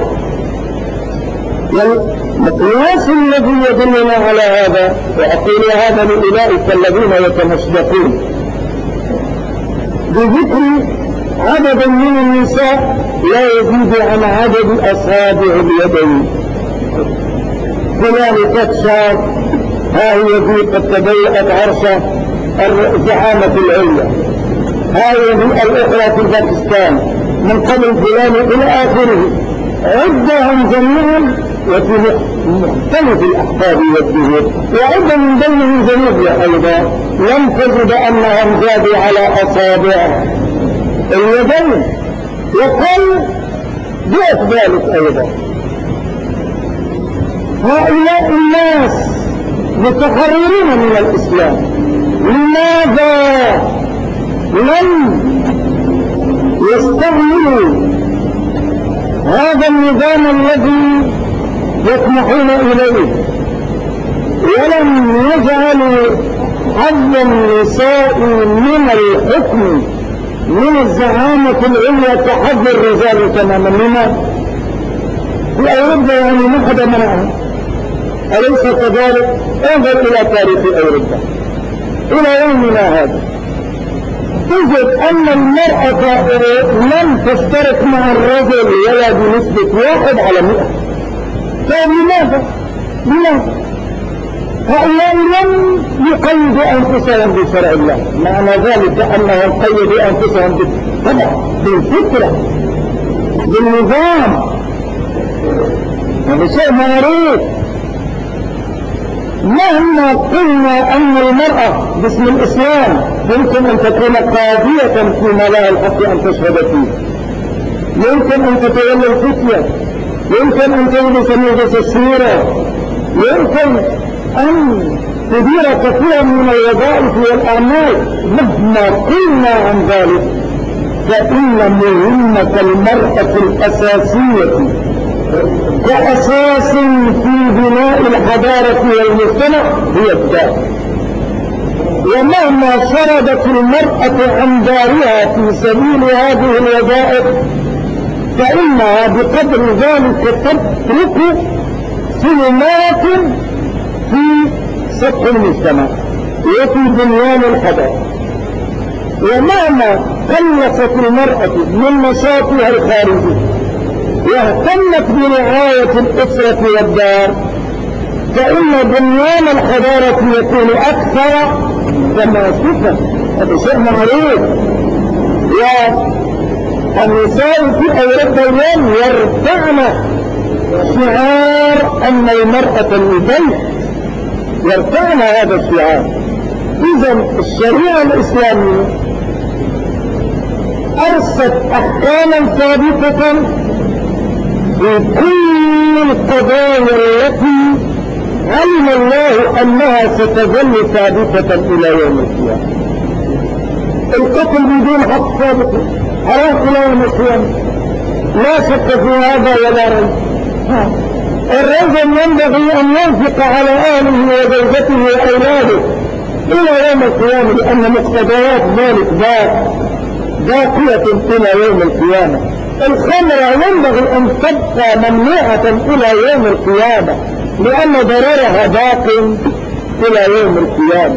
والمقياس الذي يدلنا على هذا، وأقول هذا لأولئك الذين يتمشدقون بذكر عدد من النساء لا يزيد عن عدد أصابع اليدين. فلان تكشف ها هي ذي قد تضيقت عرش الزعامة العليا، هذه الأخرى في باكستان من قبل فلان إلى آخره، عدهم جميعا وفي مختلف الأحفاد والدهور، وعد من بينهم جنوبيا أيضا لم تجد أنهم زادوا على أصابع اليدين، وقل ضعف ذلك أيضا. هؤلاء الناس متحررين من الإسلام، لماذا لم يستعملوا هذا النظام الذي يطمحون إليه، ولم يجعلوا حظ النساء من الحكم من الزعامة العليا كحظ الرجال تماما؟ لماذا؟ في أوروبا يعني ما حدا منعهم، أليس كذلك؟ انظر إلى تاريخ أوروبا إلى يومنا هذا، تجد أن المرأة لم تشترك مع الرجل ولا بنسبة 1 على 100. فلماذا؟ هؤلاء لم يقيدوا أنفسهم بشرع الله، معنى ذلك أنهم قيدوا أنفسهم بالفكرة بالنظام. هذا شيء معروف. مهما قلنا أن المرأة باسم الإسلام يمكن أن تكون قاضية فيما لا الحق أن تشهد فيه، يمكن أن تتولى الفتية، يمكن أن تلبس ملبس الشورى، يمكن أن تدير كثيرا من الوظائف والأعمال. مهما قلنا عن ذلك فإن مهمة المرأة الأساسية كأساس في بناء الحضارة والمجتمع هي الدار. ومهما شردت المرأة عن دارها في سبيل هذه الوظائف فإنها بقدر ذلك تترك سلمات في سطح المجتمع وفي بنيان الحضارة. ومهما قلصت المرأة من نشاطها الخارجي واهتمت برعاية الأسرة والدار فإن بنيان الحضارة يكون أكثر تماسكا. هذا شيء معروف. والنساء في أوروبا اليوم يرفعن شعار أن المرأة للبيت، يرفعن هذا الشعار. إذن الشريعة الإسلامية أرست أحكاما ثابتة في كل القضايا التي علم الله أنها ستظل ثابتة إلى يوم القيامة. القتل بدون حق ثابت حرام إلى يوم القيامة، لا شك في هذا ولا ريب. الرجل ينبغي أن ينفق على أهله وزوجته وأولاده إلى يوم القيامة، لأن مقتضيات ذلك باقية إلى يوم القيامة. الخمر ينبغي أن تبقى ممنوعة إلى يوم القيامة لأن ضررها باق إلى يوم القيامة.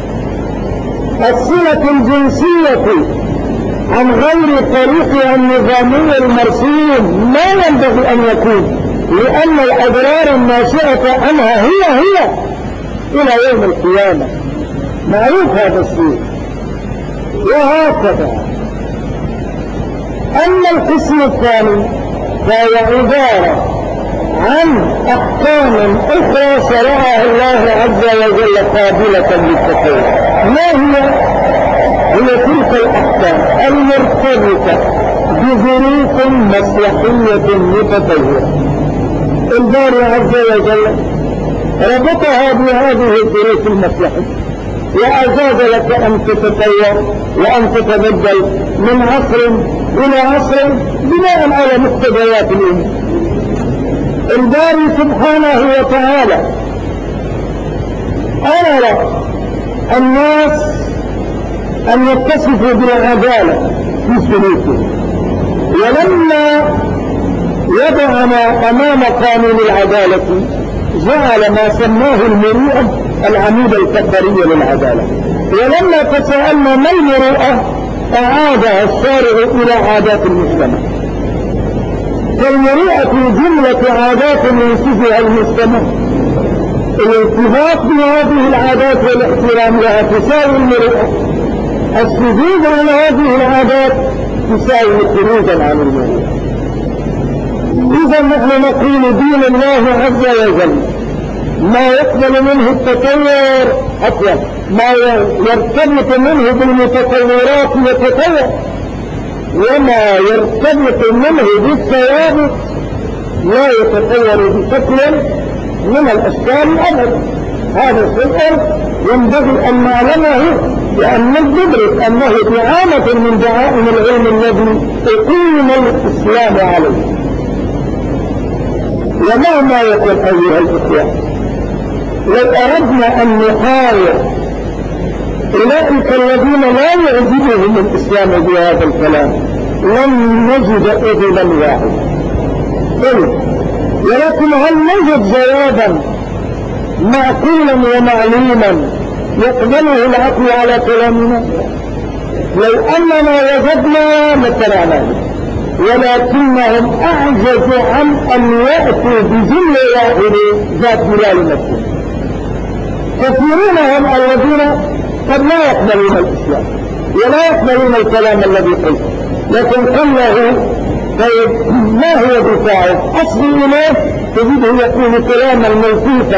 الصلة الجنسية عن غير طريقها النظامي المرسوم ما ينبغي أن يكون، لأن الأضرار الناشئة عنها هي إلى يوم القيامة. معروف هذا الشيء. وهكذا أما القسم الثاني فهو عبارة عن أحكام أخرى شرعها الله عز وجل قابلة للتطبيق. ما هي تلك الأحكام المرتبطة بظروف مصلحية متطورة. الباري عز وجل ربطها بهذه الظروف المصلحة وأجاز لك أن تتطور وأن تتبدل من عصر إلى عصر بناء على مقتضيات الأمة. الباري سبحانه وتعالى أمر الناس أن يتصفوا بالعدالة في سلوكهم، ولما وضعنا أمام قانون العدالة جعل ما سماه المروءة العمود الفقري للعدالة، ولما تساءلنا ما المروءة أعادها الشارع إلى عادات المجتمع. فالمروءة جملة عادات ينسجها المجتمع، الارتباط بهذه العادات والاحترام لها تساوي المروءة، السجود على هذه العادات تساوي خروجا عن المروءة. إذا نحن نقول دين الله عز وجل ما يقبل منه التطور أطول، ما يرتبط منه بالمتطورات يتطور، وما يرتبط منه بالثوابت لا يتطور بشكل من الأشكال أبدا. هذا شيء ينبغي أن نعلمه، لأن ندرك أنه دعامة من دعائم العلم الذي أقيم الإسلام عليه. ومهما يكن أيها الإخوة، لو أردنا أن نحاور أولئك الذين لا يعجبهم الإسلام بهذا الكلام لن نجد إذنا واحد. ولكن هل نجد جوابا معقولا ومعلوما يقبله العقل على كلامنا؟ لو أننا وجدنا لاتبعناه، ولكنهم أعجزوا عن أن يأتوا بجملة واحدة ذات دلالة نفسه. كثيرون هم الذين قد لا يقبلون الإسلام ولا يقبلون الكلام الذي قلت، لكن قل له طيب ما هو دفاعه؟ أصغي إليه تجده يقول كلاما موصوفا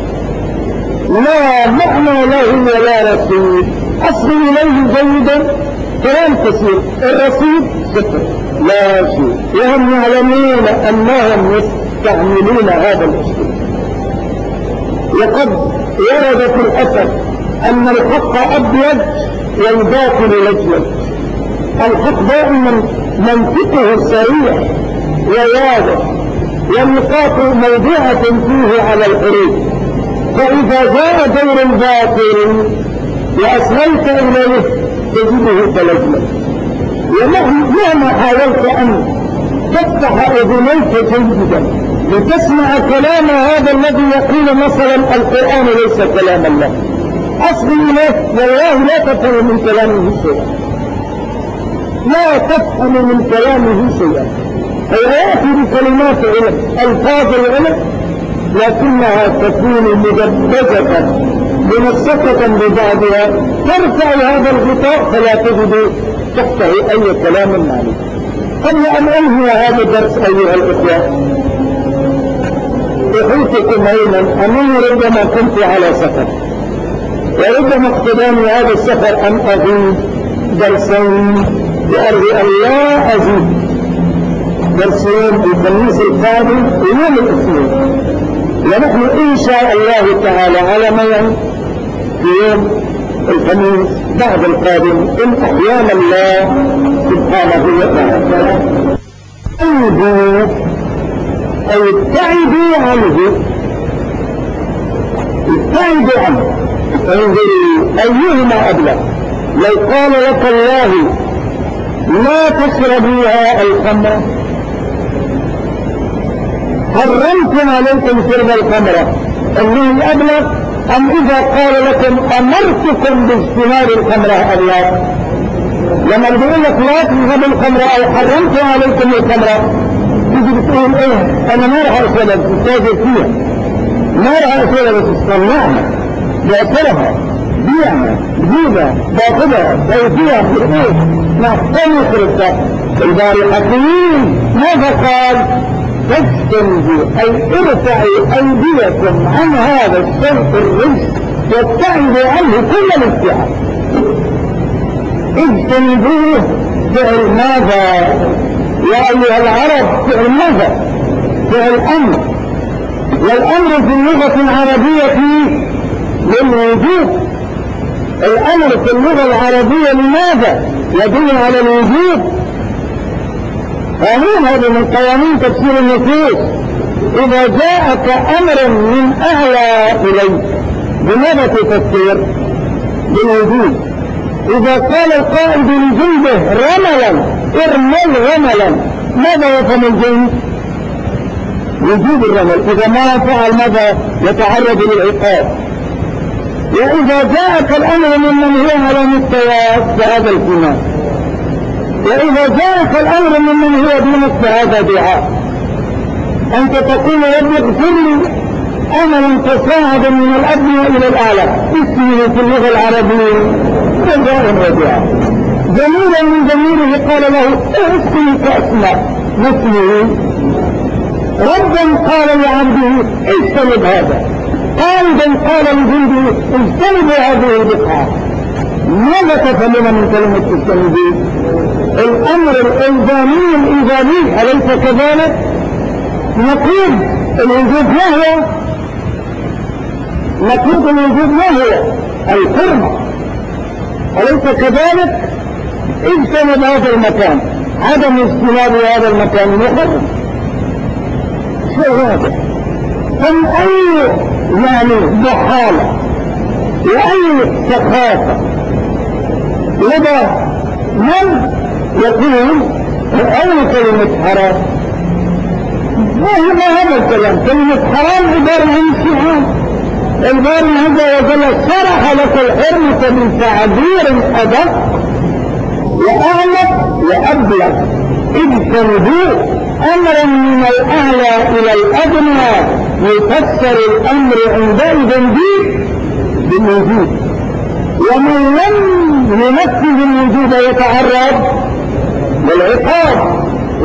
لا معنى له ولا رصيد. أصغي إليه جيدا كلام كثير، الرصيد صفر لا شيء، وهم يعلمون أنهم يستعملون هذا الأسلوب. وقد ورد في الأثر أن الحق أبيض والباطل الأسود. الحق دائما منطقه سريع وواضح والنقاط موضوعة فيه على الحروف، فإذا جاء دور الباطل وأسهلت إليه تجده تلجمل. ومهما حاولت أن تفتح أذنيك جيدا لتسمع كلام هذا الذي يقول مثلا القرآن ليس كلام الله، أصغي إليه والله لا تفهم من كلامه شيئا، لا تفهم من كلامه شيئا. هو يأتي بكلمات علم ألفاظ العلم لكنها تكون مدبجة منسقة ببعضها، ترفع هذا الغطاء فلا تجد تحته أي كلام معلوم. قبل أن أنهي هذا الدرس أيها الإخوة أحيطكم علما أنني ربما كنت على سفر، وربما اقتداني هذا السفر أن أزيد درسين وأرجو أن لا أزيد درسين في الخميس القادم ويوم الاثنين، ونحن إن شاء الله تعالى على موعد في يوم الخميس بعد القادم إن أحيانا الله سبحانه وتعالى. أو ابتعدوا عنه، ابتعدوا عنه. انظروا أيهما أبلغ، لو قال لك الله لا تشربوها الخمر حرمت عليكم شرب الخمر، انه أبلغ أم إذا قال لكم أمرتكم باجتناب الخمر أبلغ؟ لما يقول لك لا تشربوا الخمر أو حرمت عليكم الخمر تيجي بتقول إيه أنا ما راح أشرب تتاجر فيها، ما راح أشرب بس تصنعها بأكلها بيعها جيبها باخذها توفيها في الإيه نحتمي خرجتها. الباري حكيم ماذا قال؟ تجتنبوا أي ارفعوا أيديكم عن هذا الشيء الرجس وابتعدوا عنه كل الابتعاد. اجتنبوه فعل ماذا يا أيها العرب؟ فعل ماذا؟ فعل أمر. والأمر في اللغة العربية للوجوب. الأمر في اللغة العربية لماذا؟ يدل على الوجوب. قانون هذا من قوانين تفسير النصوص. إذا جاءك أمر من أعلى إليك بماذا تفسر؟ بالوجوب. إذا قال القائد لجنده رملا ارمل رملا، ماذا يفهم الجند؟ وجوب الرمل. إذا ما فعل ماذا؟ يتعرض للعقاب. وإذا جاءك الأمر ممن هو على مستوى فهذا الجنان، وإذا جاءك الأمر ممن هو دونك فهذا دعاء. أنت تقول رب اغفر لي، أمرا تصاعدا من الأدنى إلى الأعلى، اسمه في اللغة العربية رجاء ودعاء. جميلا من جميله قال له اسمي كأسماء، ما اسمه؟ ربا قال لعبده اجتنب هذا، قائدا قال لجنده اجتنبوا هذه البقعة. ماذا تفهمون من كلمة اجتنبوا؟ الأمر الإلزامي الإيجابي، أليس كذلك؟ نقيض الوجود ما هو؟ نقيض الوجود ما هو؟ الحرمة، أليس كذلك؟ اجتنب هذا المكان، عدم اجتناب هذا المكان محرم. شيء واضح. ثم أي يعني ضحالة وأي سخافة لدى من يقول أين كلمة حرام؟ ما هذا الكلام؟ كلمة حرام عبارة عن استعان. الباري عز وجل شرح لك الحرمة بتعبير أدق وأعلق وأبلغ. اجتنبوه أمرا من الأعلى إلى الأدنى، يفسر الأمر عندئذ بالوجود. ومن لم ينفذ الوجود يتعرض للعقاب،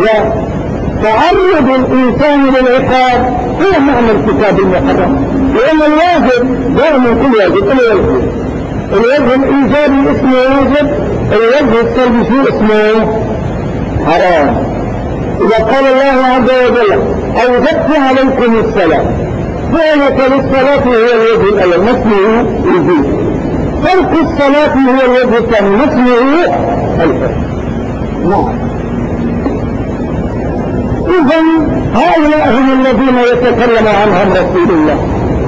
وتعرض الإنسان للعقاب هو معنى ارتكاب المحرم. لأن الواجب دائما كل واجب الوجه الإيجابي اسمه واجب، الوجه السلبي شو اسمه؟ حرام. إذا قال الله عز وجل أوجبت عليكم الصلاة، فعلك للصلاة هو الوجه الأول، ما اسمه وجوب. ترك الصلاة هو الوجه الثاني، ما اسمه الحرم. نعم. إذن هؤلاء هم الذين يتكلم عنهم رسول الله،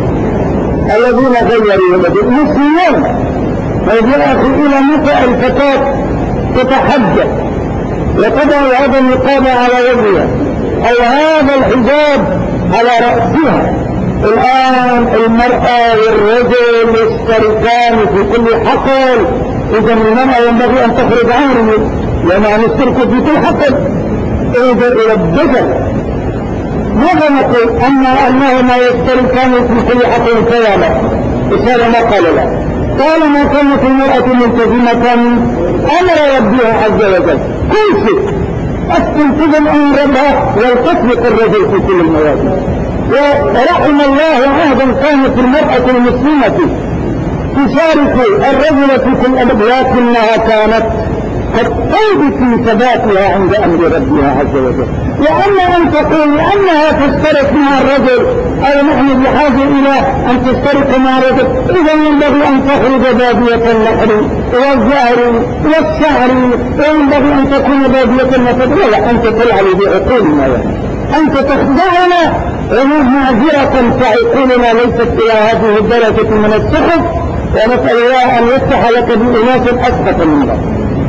الذين غيروا المسلمين. فإذا أخي إلى متى الفتاة تتحجب وتضع هذا النقاب على وجهها أو هذا الحجاب على رأسها؟ الآن المرأة والرجل يشتركان في كل حقل. إذا المرأة ينبغي أن تخرج عنه، لأنها نشترك في كل حقل. انظر إلى الدجل، ماذا نقول؟ أنهما يشتركان في كل حقل كيانا. إشارة ما قال له، قال ما كانت المرأة ملتزمة أمر ربها عز وجل كل شيء، أستنتظم أمر ربها والتسبق الرجل في كل المواجهة. ورحم الله عهدا كانت المرأة المسلمة تشارك الرجل في كل الأمر، لكنها كانت قد تودي في ثباتها عند أمر ربها عز وجل. وأما أن تقول لأنها تشترك مع الرجل أو نحن بحاجة إلى أن تشترك مع الرجل، إذا ينبغي أن تخرج بادية النحر والزهر والشعر، وينبغي أن تكون بادية النفذ. ولا أنت تلعب بعقولنا، أنت تخدعنا ومعذرة فعقولنا ليست إلى هذه الدرجة من السخف، ونسأل الله أن يفتح لك بأناس أسبق من ذلك.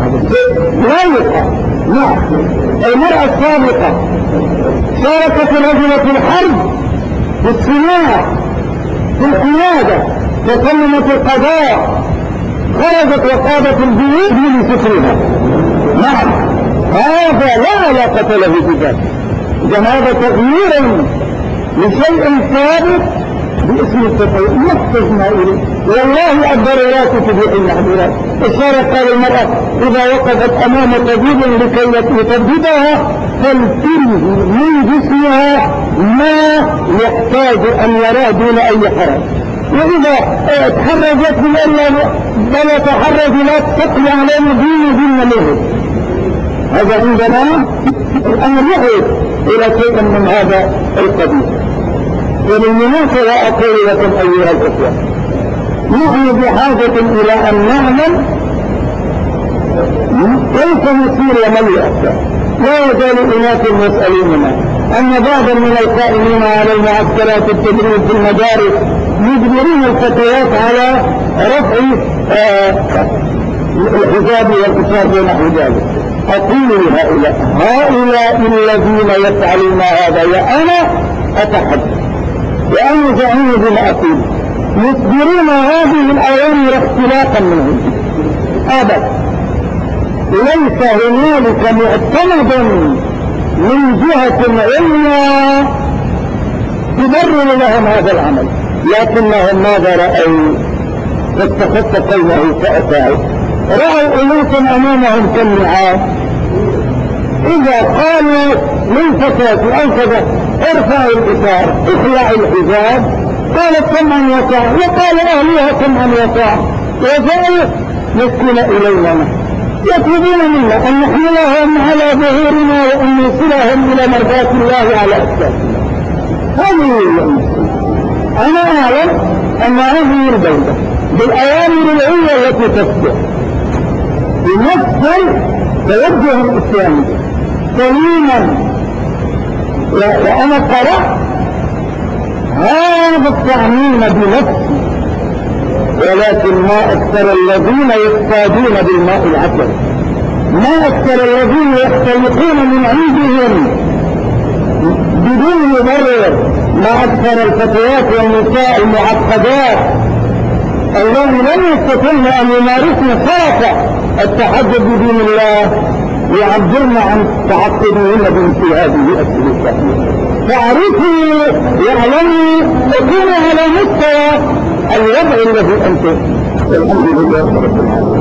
لا يقع. نعم. المرأة السابقة شاركت الرجل في الحرب، في الصناعة، في القيادة، تكلمت القضاء، خرجت وقادت البيوت من سفرها. نعم، هذا لا علاقة له بذلك. إذا هذا تغيير لشيء ثابت باسم التطوير نحتجنا إليه. والله الضرورات تبيح المحظورات. الشارع قال المرأة إذا وقفت أمام طبيب لكي يطببها فلتنهي من جسمها ما يحتاج أن يراه دون أي حرج. وإذا تحرجت من أن بلا تحرج لا تقلع على دين له. هذا عندنا الأمر يحيط إلى شيء من هذا القبيل. وبالمناسبة أقول لكم أيها الأخوة، نحن بحاجة إلى أن نعلم كيف نصير ومن يؤثر. لا يزال أناس يسألوننا أن بعضا من القائمين على المعسكرات التدريب في المدارس يجبرون الفتيات على رفع الحجاب والإصرار ونحو ذلك. أقول هؤلاء الذين يفعلون هذا وأنا أتحدث وأنا زعيم بما أقول يصدرون هذه الأوامر اختلاقا منهم أبدا. ليس هنالك معتمد من جهة عليا تبرر لهم هذا العمل، لكنهم ماذا رأوا؟ فاتخذت قومه فأتاه، رأوا أناسا أمامهم كالنعام، إذا قالوا للفتاة أو كذا ارفعوا الإثار اخلعوا الحجاب، قالت سمعا وطاعة، وقال أهلها سمعا وطاعة، وجاءوا يسكن إلينا يطلبون منا أن نحملهم على ظهورنا وأن نوصلهم إلى مرضاة الله على أساسنا. هذه هي المسألة. أنا أعلم أن هذه الدولة بالأوامر العليا التي تصدر بنفس توجه الإسلامي سليما، وأنا قرأت هذا التعميم بنفسي، ولكن ما أكثر الذين يصطادون بالماء العسل، ما أكثر الذين يختلقون من عندهم بدون مبرر، ما أكثر الفتيات والنساء المعقدات الذين لم يستطعن أن يمارسن فرصة التحدث بدين الله يعبرن عن تعقدهن بمثل هذه السلوكات. فاعرفي واعلمي وكوني على مستوى الوضع الذي أنتم. الحمد لله رب العالمين.